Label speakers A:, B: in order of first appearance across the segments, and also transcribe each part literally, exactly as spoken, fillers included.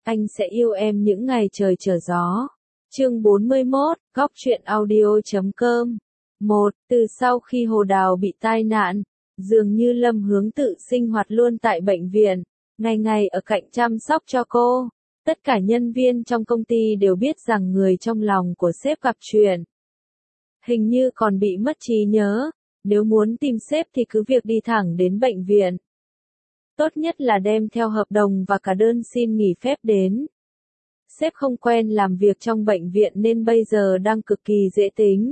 A: anh sẽ yêu em những ngày trời trở gió. Chương bốn mươi mốt, góc truyện audio chấm com. một. Từ sau khi Hồ Đào bị tai nạn, dường như Lâm Hướng Tự sinh hoạt luôn tại bệnh viện, ngày ngày ở cạnh chăm sóc cho cô. Tất cả nhân viên trong công ty đều biết rằng người trong lòng của sếp gặp chuyện. Hình như còn bị mất trí nhớ, nếu muốn tìm sếp thì cứ việc đi thẳng đến bệnh viện. Tốt nhất là đem theo hợp đồng và cả đơn xin nghỉ phép đến. Sếp không quen làm việc trong bệnh viện nên bây giờ đang cực kỳ dễ tính.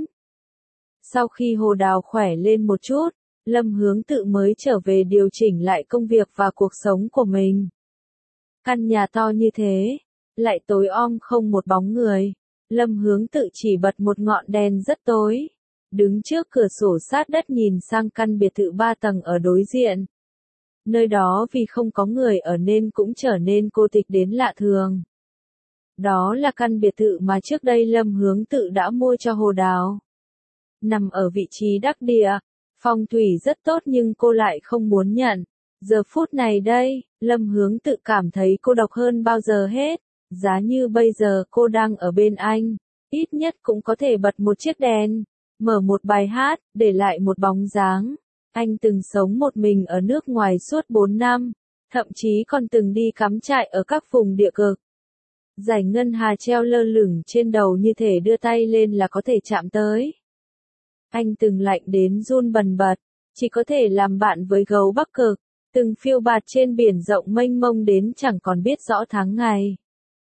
A: Sau khi Hồ Đào khỏe lên một chút, Lâm Hướng Tự mới trở về điều chỉnh lại công việc và cuộc sống của mình. Căn nhà to như thế, lại tối om không một bóng người. Lâm Hướng Tự chỉ bật một ngọn đèn rất tối, đứng trước cửa sổ sát đất nhìn sang căn biệt thự ba tầng ở đối diện. Nơi đó vì không có người ở nên cũng trở nên cô tịch đến lạ thường. Đó là căn biệt thự mà trước đây Lâm Hướng Tự đã mua cho Hồ Đào. Nằm ở vị trí đắc địa, phong thủy rất tốt nhưng cô lại không muốn nhận. Giờ phút này đây, Lâm Hướng Tự cảm thấy cô độc hơn bao giờ hết. Giá như bây giờ cô đang ở bên anh, ít nhất cũng có thể bật một chiếc đèn, mở một bài hát, để lại một bóng dáng. Anh từng sống một mình ở nước ngoài suốt bốn năm, thậm chí còn từng đi cắm trại ở các vùng địa cực. Dải ngân hà treo lơ lửng trên đầu như thể đưa tay lên là có thể chạm tới. Anh từng lạnh đến run bần bật, chỉ có thể làm bạn với gấu Bắc Cực, từng phiêu bạt trên biển rộng mênh mông đến chẳng còn biết rõ tháng ngày.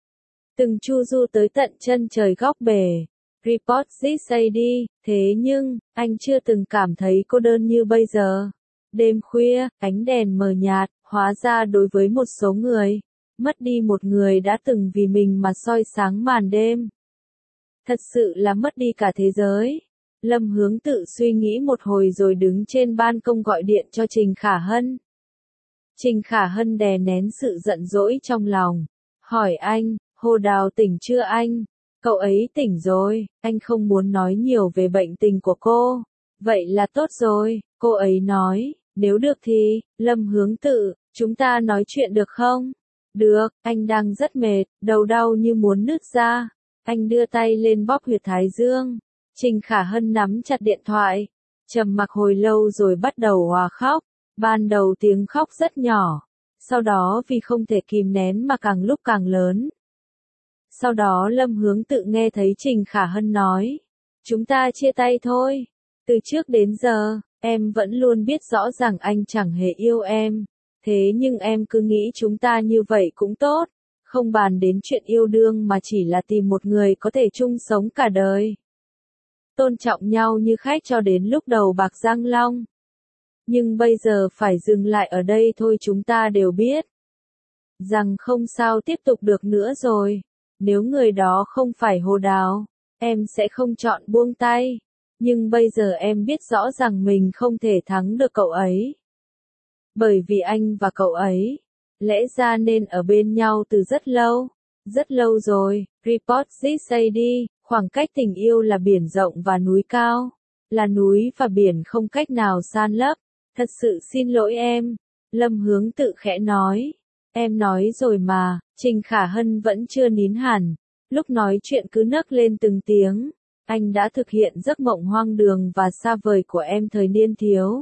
A: Từng chu du tới tận chân trời góc bể, report this say đi, thế nhưng, anh chưa từng cảm thấy cô đơn như bây giờ. Đêm khuya, ánh đèn mờ nhạt, hóa ra đối với một số người, mất đi một người đã từng vì mình mà soi sáng màn đêm. Thật sự là mất đi cả thế giới. Lâm Hướng Tự suy nghĩ một hồi rồi đứng trên ban công gọi điện cho Trình Khả Hân. Trình Khả Hân đè nén sự giận dỗi trong lòng, hỏi anh, Hồ Đào tỉnh chưa anh? Cậu ấy tỉnh rồi, anh không muốn nói nhiều về bệnh tình của cô. Vậy là tốt rồi, cô ấy nói, nếu được thì, Lâm Hướng Tự, chúng ta nói chuyện được không? Được, anh đang rất mệt, đầu đau như muốn nứt ra. Anh đưa tay lên bóp huyệt thái dương. Trình Khả Hân nắm chặt điện thoại, trầm mặc hồi lâu rồi bắt đầu òa khóc. Ban đầu tiếng khóc rất nhỏ, sau đó vì không thể kìm nén mà càng lúc càng lớn. Sau đó Lâm Hướng Tự nghe thấy Trình Khả Hân nói, chúng ta chia tay thôi. Từ trước đến giờ, em vẫn luôn biết rõ rằng anh chẳng hề yêu em. Thế nhưng em cứ nghĩ chúng ta như vậy cũng tốt, không bàn đến chuyện yêu đương mà chỉ là tìm một người có thể chung sống cả đời. Tôn trọng nhau như khách cho đến lúc đầu bạc răng long. Nhưng bây giờ phải dừng lại ở đây thôi, chúng ta đều biết rằng không sao tiếp tục được nữa rồi. Nếu người đó không phải Hồ Đào, em sẽ không chọn buông tay. Nhưng bây giờ em biết rõ rằng mình không thể thắng được cậu ấy. Bởi vì anh và cậu ấy, lẽ ra nên ở bên nhau từ rất lâu. Rất lâu rồi, report this say đi, khoảng cách tình yêu là biển rộng và núi cao. Là núi và biển không cách nào san lấp. Thật sự xin lỗi em. Lâm Hướng Tự khẽ nói. Em nói rồi mà. Trình Khả Hân vẫn chưa nín hẳn. Lúc nói chuyện cứ nấc lên từng tiếng. Anh đã thực hiện giấc mộng hoang đường và xa vời của em thời niên thiếu.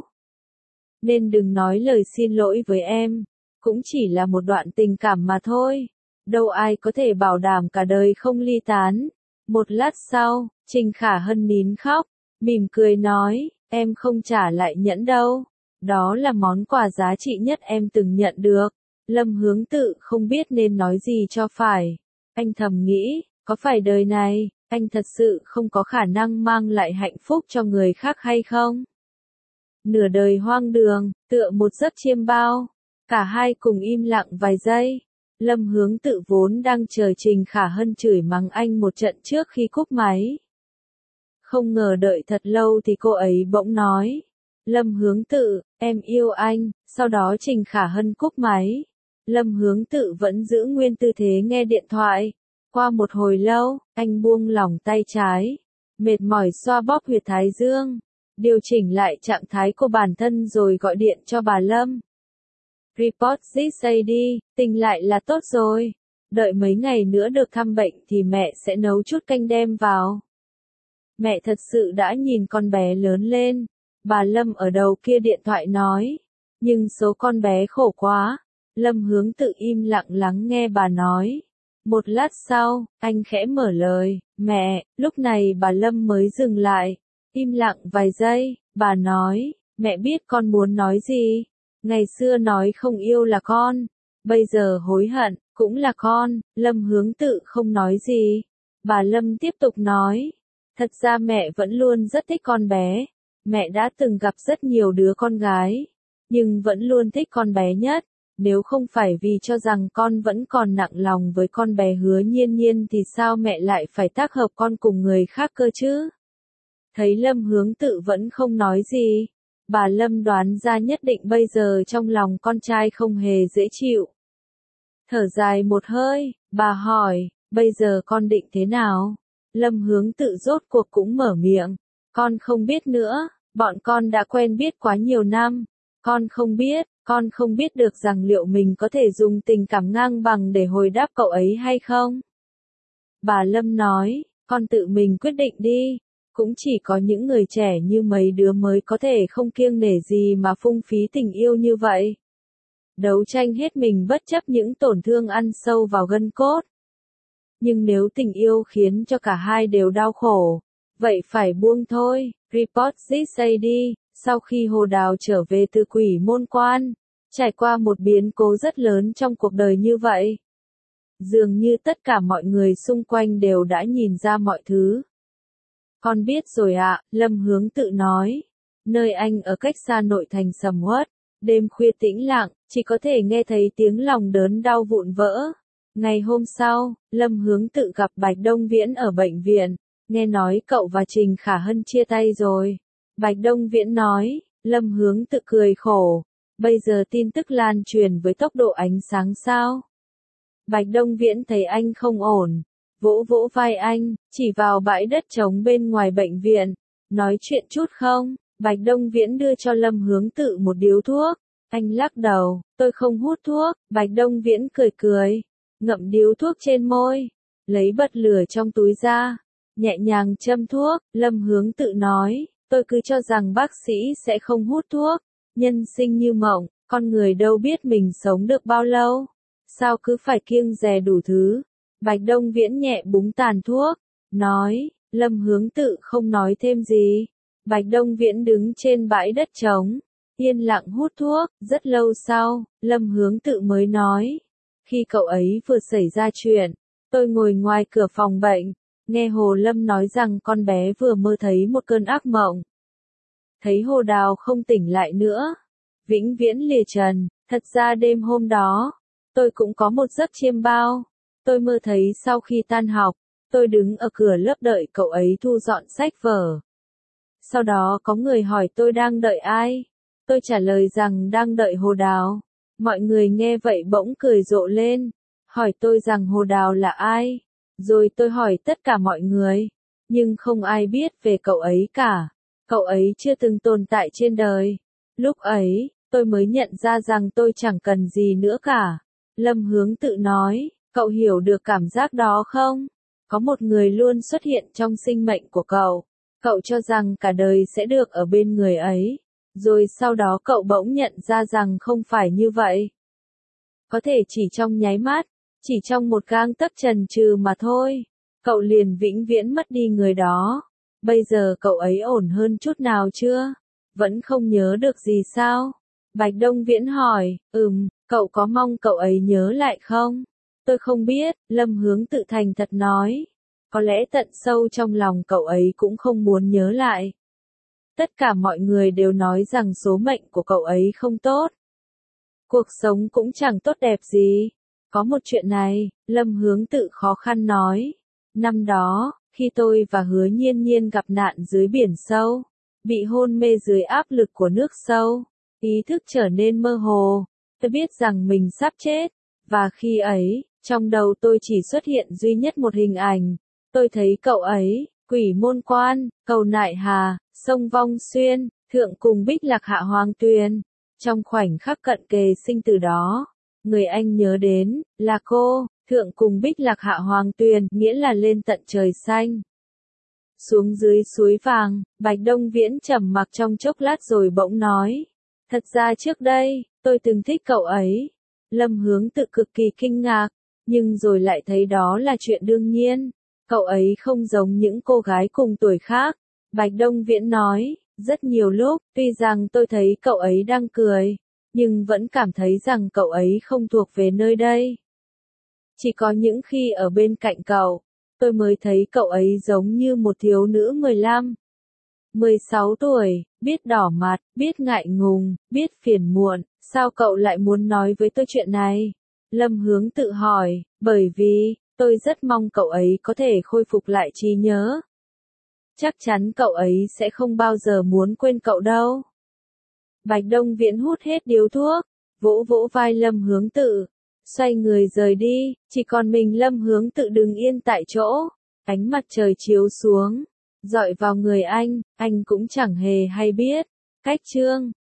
A: Nên đừng nói lời xin lỗi với em. Cũng chỉ là một đoạn tình cảm mà thôi. Đâu ai có thể bảo đảm cả đời không ly tán. Một lát sau, Trình Khả Hân nín khóc, mỉm cười nói, em không trả lại nhẫn đâu. Đó là món quà giá trị nhất em từng nhận được. Lâm Hướng Tự không biết nên nói gì cho phải. Anh thầm nghĩ, có phải đời này, anh thật sự không có khả năng mang lại hạnh phúc cho người khác hay không? Nửa đời hoang đường, tựa một giấc chiêm bao. Cả hai cùng im lặng vài giây. Lâm Hướng Tự vốn đang chờ Trình Khả Hân chửi mắng anh một trận trước khi cúp máy. Không ngờ đợi thật lâu thì cô ấy bỗng nói. Lâm Hướng Tự, em yêu anh. Sau đó Trình Khả Hân cúp máy. Lâm Hướng Tự vẫn giữ nguyên tư thế nghe điện thoại. Qua một hồi lâu, anh buông lỏng tay trái. Mệt mỏi xoa bóp huyệt thái dương. Điều chỉnh lại trạng thái của bản thân rồi gọi điện cho bà Lâm. Report this say đi, tỉnh lại là tốt rồi. Đợi mấy ngày nữa được thăm bệnh thì mẹ sẽ nấu chút canh đem vào. Mẹ thật sự đã nhìn con bé lớn lên. Bà Lâm ở đầu kia điện thoại nói. Nhưng số con bé khổ quá. Lâm Hướng tự im lặng lắng nghe bà nói. Một lát sau, anh khẽ mở lời. Mẹ, lúc này bà Lâm mới dừng lại. Im lặng vài giây, bà nói. Mẹ biết con muốn nói gì. Ngày xưa nói không yêu là con. Bây giờ hối hận, cũng là con. Lâm Hướng tự không nói gì. Bà Lâm tiếp tục nói. Thật ra mẹ vẫn luôn rất thích con bé. Mẹ đã từng gặp rất nhiều đứa con gái. Nhưng vẫn luôn thích con bé nhất. Nếu không phải vì cho rằng con vẫn còn nặng lòng với con bé Hứa Nhiên Nhiên thì sao mẹ lại phải tác hợp con cùng người khác cơ chứ? Thấy Lâm Hướng tự vẫn không nói gì. Bà Lâm đoán ra nhất định bây giờ trong lòng con trai không hề dễ chịu. Thở dài một hơi, bà hỏi, bây giờ con định thế nào? Lâm Hướng tự rốt cuộc cũng mở miệng. Con không biết nữa, bọn con đã quen biết quá nhiều năm. Con không biết, con không biết được rằng liệu mình có thể dùng tình cảm ngang bằng để hồi đáp cậu ấy hay không? Bà Lâm nói, con tự mình quyết định đi. Cũng chỉ có những người trẻ như mấy đứa mới có thể không kiêng nể gì mà phung phí tình yêu như vậy. Đấu tranh hết mình bất chấp những tổn thương ăn sâu vào gân cốt. Nhưng nếu tình yêu khiến cho cả hai đều đau khổ, vậy phải buông thôi. Report this say đi, sau khi Hồ Đào trở về từ Quỷ Môn Quan, trải qua một biến cố rất lớn trong cuộc đời như vậy. Dường như tất cả mọi người xung quanh đều đã nhìn ra mọi thứ. Con biết rồi ạ, Lâm Hướng tự nói. Nơi anh ở cách xa nội thành sầm uất, đêm khuya tĩnh lặng, chỉ có thể nghe thấy tiếng lòng đớn đau vụn vỡ. Ngày hôm sau, Lâm Hướng tự gặp Bạch Đông Viễn ở bệnh viện, nghe nói cậu và Trình Khả Hân chia tay rồi. Bạch Đông Viễn nói, Lâm Hướng tự cười khổ, bây giờ tin tức lan truyền với tốc độ ánh sáng sao? Bạch Đông Viễn thấy anh không ổn, vỗ vỗ vai anh, chỉ vào bãi đất trống bên ngoài bệnh viện, nói chuyện chút không? Bạch Đông Viễn đưa cho Lâm Hướng tự một điếu thuốc, anh lắc đầu, tôi không hút thuốc. Bạch Đông Viễn cười cười, ngậm điếu thuốc trên môi, lấy bật lửa trong túi ra, nhẹ nhàng châm thuốc. Lâm Hướng tự nói, tôi cứ cho rằng bác sĩ sẽ không hút thuốc, nhân sinh như mộng, con người đâu biết mình sống được bao lâu, sao cứ phải kiêng dè đủ thứ. Bạch Đông Viễn nhẹ búng tàn thuốc, nói, Lâm Hướng tự không nói thêm gì. Bạch Đông Viễn đứng trên bãi đất trống, yên lặng hút thuốc. Rất lâu sau, Lâm Hướng tự mới nói, khi cậu ấy vừa xảy ra chuyện, tôi ngồi ngoài cửa phòng bệnh, nghe Hồ Lâm nói rằng con bé vừa mơ thấy một cơn ác mộng. Thấy Hồ Đào không tỉnh lại nữa, vĩnh viễn lìa trần. Thật ra đêm hôm đó, tôi cũng có một giấc chiêm bao. Tôi mơ thấy sau khi tan học, tôi đứng ở cửa lớp đợi cậu ấy thu dọn sách vở. Sau đó có người hỏi tôi đang đợi ai. Tôi trả lời rằng đang đợi Hồ Đào. Mọi người nghe vậy bỗng cười rộ lên, hỏi tôi rằng Hồ Đào là ai. Rồi tôi hỏi tất cả mọi người, nhưng không ai biết về cậu ấy cả. Cậu ấy chưa từng tồn tại trên đời. Lúc ấy, tôi mới nhận ra rằng tôi chẳng cần gì nữa cả. Lâm Hướng tự nói, cậu hiểu được cảm giác đó không? Có một người luôn xuất hiện trong sinh mệnh của cậu. Cậu cho rằng cả đời sẽ được ở bên người ấy. Rồi sau đó cậu bỗng nhận ra rằng không phải như vậy. Có thể chỉ trong nháy mắt, chỉ trong một gang tấc trần trừ mà thôi, cậu liền vĩnh viễn mất đi người đó. Bây giờ cậu ấy ổn hơn chút nào chưa? Vẫn không nhớ được gì sao? Bạch Đông Viễn hỏi, ừm, cậu có mong cậu ấy nhớ lại không? Tôi không biết, Lâm Hướng tự thành thật nói. Có lẽ tận sâu trong lòng cậu ấy cũng không muốn nhớ lại. Tất cả mọi người đều nói rằng số mệnh của cậu ấy không tốt. Cuộc sống cũng chẳng tốt đẹp gì. Có một chuyện này, Lâm Hướng tự khó khăn nói. Năm đó, khi tôi và Hứa Nhiên Nhiên gặp nạn dưới biển sâu, bị hôn mê dưới áp lực của nước sâu, ý thức trở nên mơ hồ, tôi biết rằng mình sắp chết, và khi ấy, trong đầu tôi chỉ xuất hiện duy nhất một hình ảnh, tôi thấy cậu ấy, Quỷ Môn Quan, Cầu Nại Hà, sông Vong Xuyên, Thượng cùng Bích Lạc Hạ Hoàng Tuyền. Trong khoảnh khắc cận kề sinh tử đó, người anh nhớ đến, là cô. Thượng cùng bích lạc hạ hoàng tuyền, nghĩa là lên tận trời xanh. Xuống dưới suối vàng, Bạch Đông Viễn trầm mặc trong chốc lát rồi bỗng nói. Thật ra trước đây, tôi từng thích cậu ấy. Lâm Hướng Tự cực kỳ kinh ngạc, nhưng rồi lại thấy đó là chuyện đương nhiên. Cậu ấy không giống những cô gái cùng tuổi khác. Bạch Đông Viễn nói, rất nhiều lúc, tuy rằng tôi thấy cậu ấy đang cười, nhưng vẫn cảm thấy rằng cậu ấy không thuộc về nơi đây. Chỉ có những khi ở bên cạnh cậu, tôi mới thấy cậu ấy giống như một thiếu nữ mười lăm, mười sáu tuổi, biết đỏ mặt, biết ngại ngùng, biết phiền muộn. Sao cậu lại muốn nói với tôi chuyện này? Lâm Hướng Tự hỏi, bởi vì, tôi rất mong cậu ấy có thể khôi phục lại trí nhớ. Chắc chắn cậu ấy sẽ không bao giờ muốn quên cậu đâu. Bạch Đông Viễn hút hết điếu thuốc, vỗ vỗ vai Lâm Hướng Tự, xoay người rời đi, chỉ còn mình Lâm Hướng Tự đứng yên tại chỗ. Ánh mặt trời chiếu xuống, dọi vào người anh, anh cũng chẳng hề hay biết. Cách chương